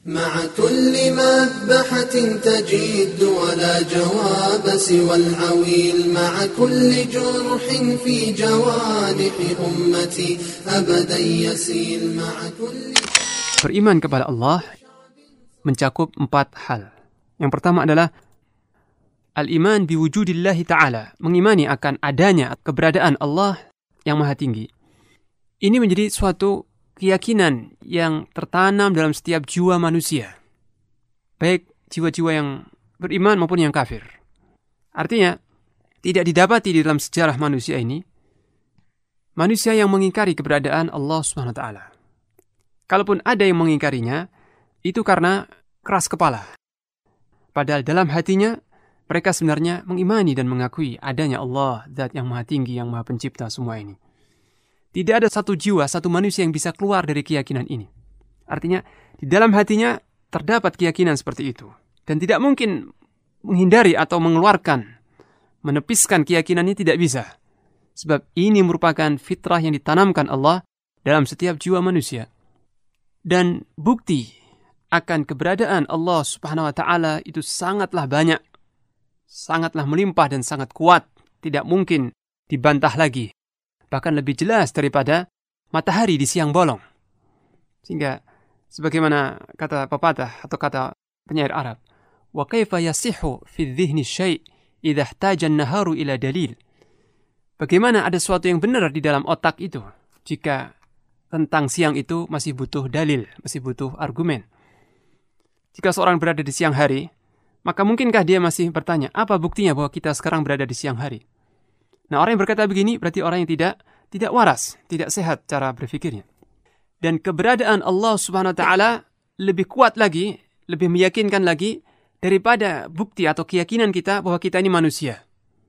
مع كل مذبحة تجد ولا جواب سوى العويل مع كل جرح في جوانح أمتي أبدا يسيل مع كل. Beriman kepada Allah mencakup 4 hal. Yang pertama adalah al-iman biwujudillahi ta'ala, mengimani akan adanya keberadaan Allah yang maha tinggi. Ini menjadi suatu keyakinan yang tertanam dalam setiap jiwa manusia, baik jiwa-jiwa yang beriman maupun yang kafir. Artinya, tidak didapati di dalam sejarah manusia ini manusia yang mengingkari keberadaan Allah Subhanahu wa taala. Kalaupun ada yang mengingkarinya, itu karena keras kepala. Padahal dalam hatinya mereka sebenarnya mengimani dan mengakui adanya Allah, Zat yang maha tinggi, yang maha pencipta semua ini. Tidak ada satu jiwa, satu manusia yang bisa keluar dari keyakinan ini. Artinya, di dalam hatinya terdapat keyakinan seperti itu. Dan tidak mungkin menghindari atau mengeluarkan, menepiskan keyakinan ini tidak bisa. Sebab ini merupakan fitrah yang ditanamkan Allah dalam setiap jiwa manusia. Dan bukti akan keberadaan Allah Subhanahu wa taala itu sangatlah banyak, sangatlah melimpah dan sangat kuat, tidak mungkin dibantah lagi. Bahkan lebih jelas daripada matahari di siang bolong. Sehingga sebagaimana kata pepatah atau kata penyair Arab, wa kaifa yasihhu fi dhihni syai' idza ihtaja an-naharu ila dalil. Bagaimana ada sesuatu yang benar di dalam otak itu jika tentang siang itu masih butuh dalil, masih butuh argumen. Jika seorang berada di siang hari, maka mungkinkah dia masih bertanya, apa buktinya bahwa kita sekarang berada di siang hari? Nah, orang yang berkata begini berarti orang yang tidak waras, tidak sehat cara berpikirnya. Dan keberadaan Allah Subhanahu wa taala lebih kuat lagi, lebih meyakinkan lagi daripada bukti atau keyakinan kita bahwa kita ini manusia.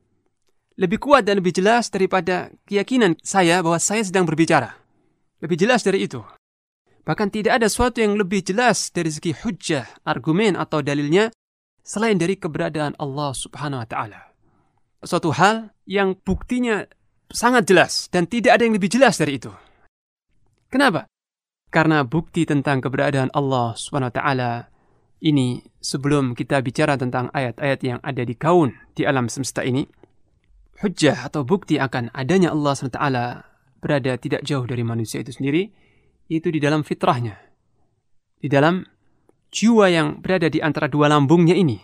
Lebih kuat dan lebih jelas daripada keyakinan saya bahwa saya sedang berbicara. Lebih jelas dari itu. Bahkan tidak ada sesuatu yang lebih jelas dari segi hujjah, argumen atau dalilnya selain dari keberadaan Allah Subhanahu wa taala. Suatu hal yang buktinya sangat jelas dan tidak ada yang lebih jelas dari itu. Kenapa? Karena bukti tentang keberadaan Allah Subhanahu wa taala ini, sebelum kita bicara tentang ayat-ayat yang ada di kaun, di alam semesta ini, hujjah atau bukti akan adanya Allah Subhanahu wa taala berada tidak jauh dari manusia itu sendiri, itu di dalam fitrahnya, di dalam jiwa yang berada di antara dua lambungnya ini.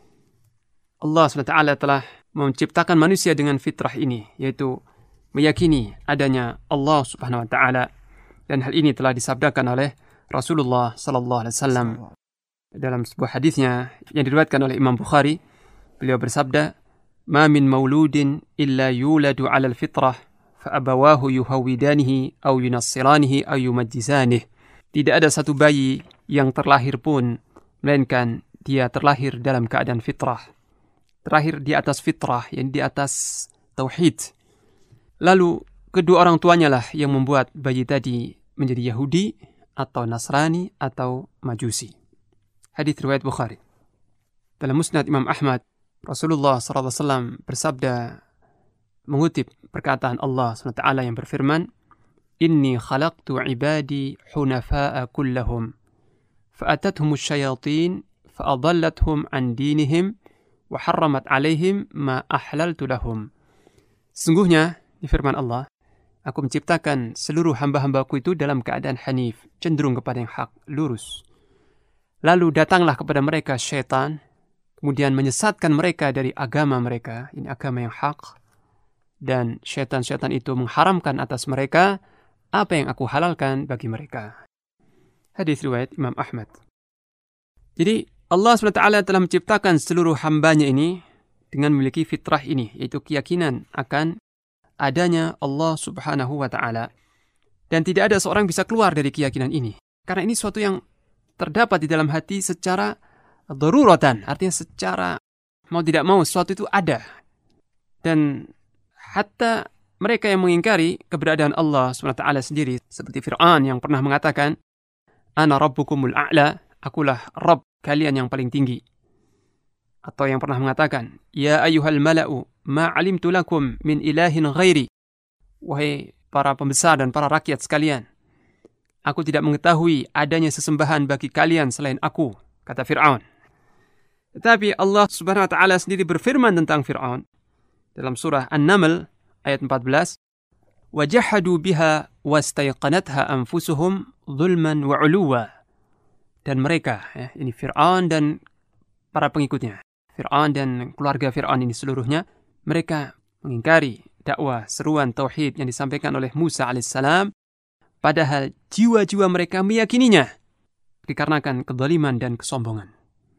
Allah SWT telah menciptakan manusia dengan fitrah ini, yaitu meyakini adanya Allah Subhanahu wa taala, dan hal ini telah disabdakan oleh Rasulullah sallallahu alaihi wasallam dalam sebuah hadisnya yang diriwayatkan oleh Imam Bukhari. Beliau bersabda, "Ma min mauludin illa yuladu 'ala al-fitrah fa abawahu yuhawidanihi aw yunassiranihi aw yumajjisanihi." Tidak ada satu bayi yang terlahir pun melainkan dia terlahir dalam keadaan fitrah. Terakhir di atas fitrah, yang di atas tauhid. Lalu kedua orang tuanya lah yang membuat bayi tadi menjadi Yahudi atau Nasrani atau Majusi. Hadis riwayat Bukhari. Dalam Musnad Imam Ahmad, Rasulullah SAW bersabda, mengutip perkataan Allah SWT yang berfirman, "Inni khalaqtu ibadi hunafa'a kullahum, fa'atathum asyayatin fa'adallathum an dinihim wa harramat alaihim ma ahlaltu lahum." Sesungguhnya, di firman Allah, aku menciptakan seluruh hamba-hambaku itu dalam keadaan hanif, cenderung kepada yang hak, lurus. Lalu datanglah kepada mereka syaitan, kemudian menyesatkan mereka dari agama mereka, ini agama yang hak, dan syaitan-syaitan itu mengharamkan atas mereka apa yang aku halalkan bagi mereka. Hadis riwayat Imam Ahmad. Jadi Allah SWT telah menciptakan seluruh hambanya ini dengan memiliki fitrah ini, yaitu keyakinan akan adanya Allah Subhanahu wa taala. Dan tidak ada seorang bisa keluar dari keyakinan ini. Karena ini suatu yang terdapat di dalam hati secara daruratan, artinya secara mau tidak mau sesuatu itu ada. Dan hatta mereka yang mengingkari keberadaan Allah Subhanahu wa taala sendiri, seperti Fir'aun yang pernah mengatakan, "Ana rabbukumul a'la," akulah Rabb kalian yang paling tinggi. Atau yang pernah mengatakan, "Ya ayyuhal mala'u, ma 'alimtu lakum min ilahin ghairi." Wahai para pembesar dan para rakyat sekalian, Aku tidak mengetahui adanya sesembahan bagi kalian selain aku, kata Fir'aun. Tetapi Allah Subhanahu wa taala sendiri berfirman tentang Fir'aun dalam surah An-Naml ayat 14, "Wajahadu biha wastaiqanatha anfusuhum zulman wa 'uluwa." Dan mereka, ini Fir'aun dan para pengikutnya, Fir'aun dan keluarga Fir'aun ini seluruhnya, mereka mengingkari dakwah seruan tauhid yang disampaikan oleh Musa alaihissalam, padahal jiwa-jiwa mereka meyakininya dikarenakan kezaliman dan kesombongan.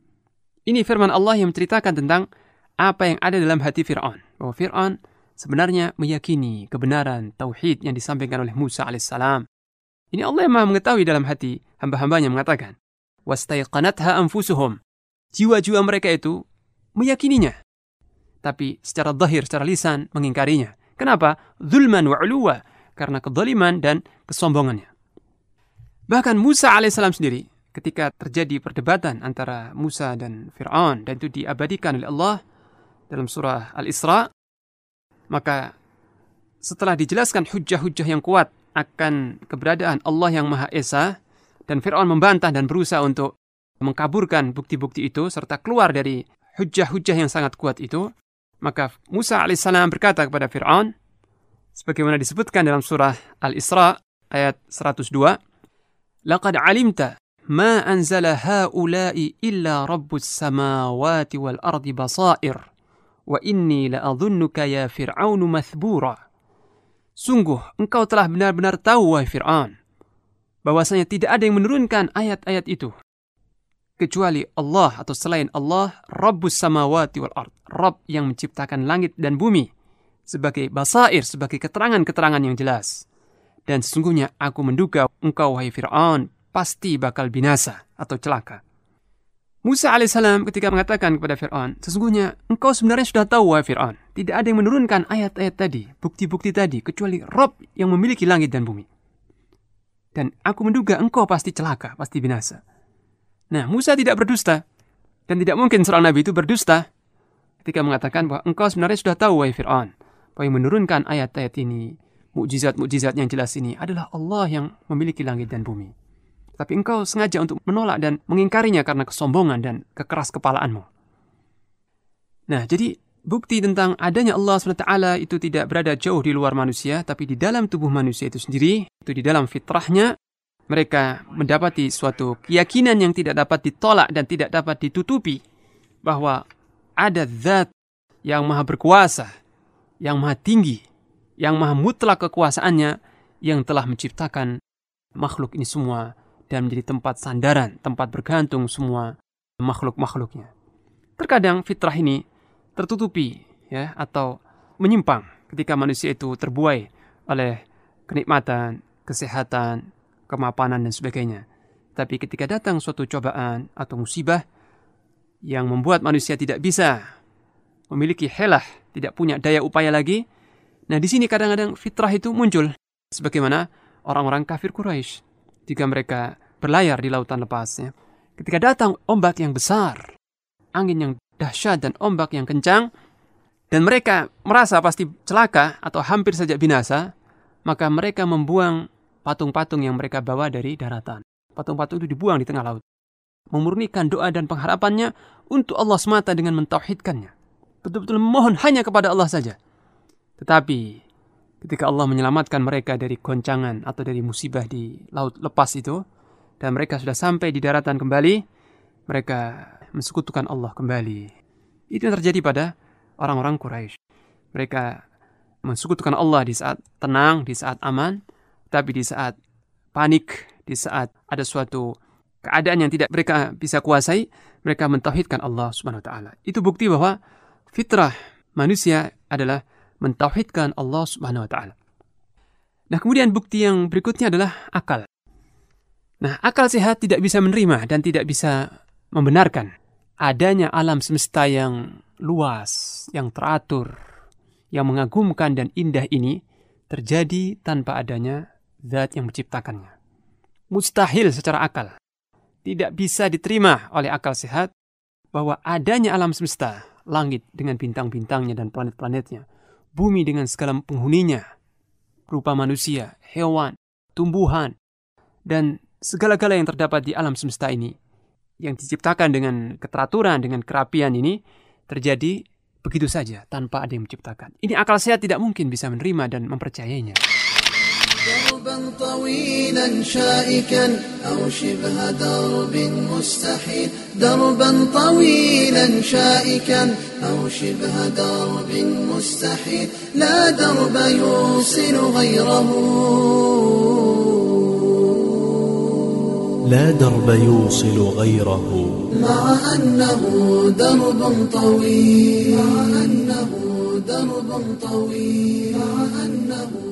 Ini firman Allah yang menceritakan tentang apa yang ada dalam hati Fir'aun. Bahwa Fir'aun sebenarnya meyakini kebenaran tauhid yang disampaikan oleh Musa alaihissalam. Ini Allah yang maha mengetahui dalam hati hamba-hambanya mengatakan, "Wastaiqanatha anfusuhum." Jiwa-jiwa mereka itu meyakininya. Tapi secara zahir, secara lisan mengingkarinya. Kenapa? Zulman wa 'uluwa. Karena kezaliman dan kesombongannya. Bahkan Musa alaihissalam sendiri, ketika terjadi perdebatan antara Musa dan Fir'aun, dan itu diabadikan oleh Allah dalam surah Al-Isra, maka setelah dijelaskan hujjah-hujjah yang kuat akan keberadaan Allah yang Maha Esa, dan Fir'aun membantah dan berusaha untuk mengkaburkan bukti-bukti itu, serta keluar dari hujjah-hujjah yang sangat kuat itu, maka Musa alaihissalam berkata kepada Fir'aun, sebagaimana disebutkan dalam surah Al-Isra ayat 102, "Laqad alimta ma anzala haula'i illa rabbus samawati wal ardi basair wa inni la'adhunnuka ya Fir'aunu mathbura." Sungguh engkau telah benar-benar tahu, wahai Fir'aun, bahwasanya tidak ada yang menurunkan ayat-ayat itu kecuali Allah atau selain Allah, Rabbus samawati wal ard, Rabb yang menciptakan langit dan bumi, sebagai basair, sebagai keterangan-keterangan yang jelas. Dan sesungguhnya aku menduga engkau, wahai Fir'aun, pasti bakal binasa atau celaka. Musa alaihissalam ketika mengatakan kepada Fir'aun, sesungguhnya engkau sebenarnya sudah tahu, wahai Fir'aun, tidak ada yang menurunkan ayat-ayat tadi, bukti-bukti tadi, kecuali Rabb yang memiliki langit dan bumi. Dan aku menduga engkau pasti celaka, pasti binasa. Nah, Musa tidak berdusta. Dan tidak mungkin seorang nabi itu berdusta ketika mengatakan bahwa engkau sebenarnya sudah tahu, wahai Fir'aun, bahwa yang menurunkan ayat-ayat ini, mukjizat-mukjizat yang jelas ini adalah Allah yang memiliki langit dan bumi. Tapi engkau sengaja untuk menolak dan mengingkarinya karena kesombongan dan kekeras kepalaanmu. Nah, jadi bukti tentang adanya Allah SWT itu tidak berada jauh di luar manusia, tapi di dalam tubuh manusia itu sendiri, itu di dalam fitrahnya, mereka mendapati suatu keyakinan yang tidak dapat ditolak dan tidak dapat ditutupi, bahwa ada zat yang maha berkuasa, yang maha tinggi, yang maha mutlak kekuasaannya, yang telah menciptakan makhluk ini semua dan menjadi tempat sandaran, tempat bergantung semua makhluk-makhluknya. Terkadang fitrah ini tertutupi, atau menyimpang ketika manusia itu terbuai oleh kenikmatan, kesehatan, kemapanan dan sebagainya. Tapi ketika datang suatu cobaan atau musibah yang membuat manusia tidak bisa memiliki helah, tidak punya daya upaya lagi, nah di sini kadang-kadang fitrah itu muncul, sebagaimana orang-orang kafir Quraisy jika mereka berlayar di lautan lepas. Ketika datang ombak yang besar, angin yang dahsyat dan ombak yang kencang, dan mereka merasa pasti celaka atau hampir saja binasa, maka mereka membuang patung-patung yang mereka bawa dari daratan. Patung-patung itu dibuang di tengah laut. Memurnikan doa dan pengharapannya untuk Allah semata dengan mentauhidkannya. Betul-betul memohon hanya kepada Allah saja. Tetapi ketika Allah menyelamatkan mereka dari goncangan atau dari musibah di laut lepas itu, dan mereka sudah sampai di daratan kembali, mereka mensekutukan Allah kembali. Itu yang terjadi pada orang-orang Quraisy. Mereka mensekutukan Allah di saat tenang, di saat aman, tapi di saat panik, di saat ada suatu keadaan yang tidak mereka bisa kuasai, mereka mentauhidkan Allah Subhanahu wa taala. Itu bukti bahwa fitrah manusia adalah mentauhidkan Allah Subhanahu wa taala. Nah, kemudian bukti yang berikutnya adalah akal. Nah, akal sehat tidak bisa menerima dan tidak bisa membenarkan adanya alam semesta yang luas, yang teratur, yang mengagumkan dan indah ini terjadi tanpa adanya zat yang menciptakannya. Mustahil secara akal. Tidak bisa diterima oleh akal sehat bahwa adanya alam semesta, langit dengan bintang-bintangnya dan planet-planetnya, bumi dengan segala penghuninya, berupa manusia, hewan, tumbuhan, dan segala-gala yang terdapat di alam semesta ini, yang diciptakan dengan keteraturan, dengan kerapian ini, terjadi begitu saja tanpa ada yang menciptakan. Ini akal sehat tidak mungkin bisa menerima dan mempercayainya. دربا طويلا شائكا أو شبه درب مستحيل دربا طويلا شائكا أو شبه درب مستحيل لا درب يوصل غيره لا درب يوصل غيره مع أنه درب طويل مع أنه درب طويل مع أنه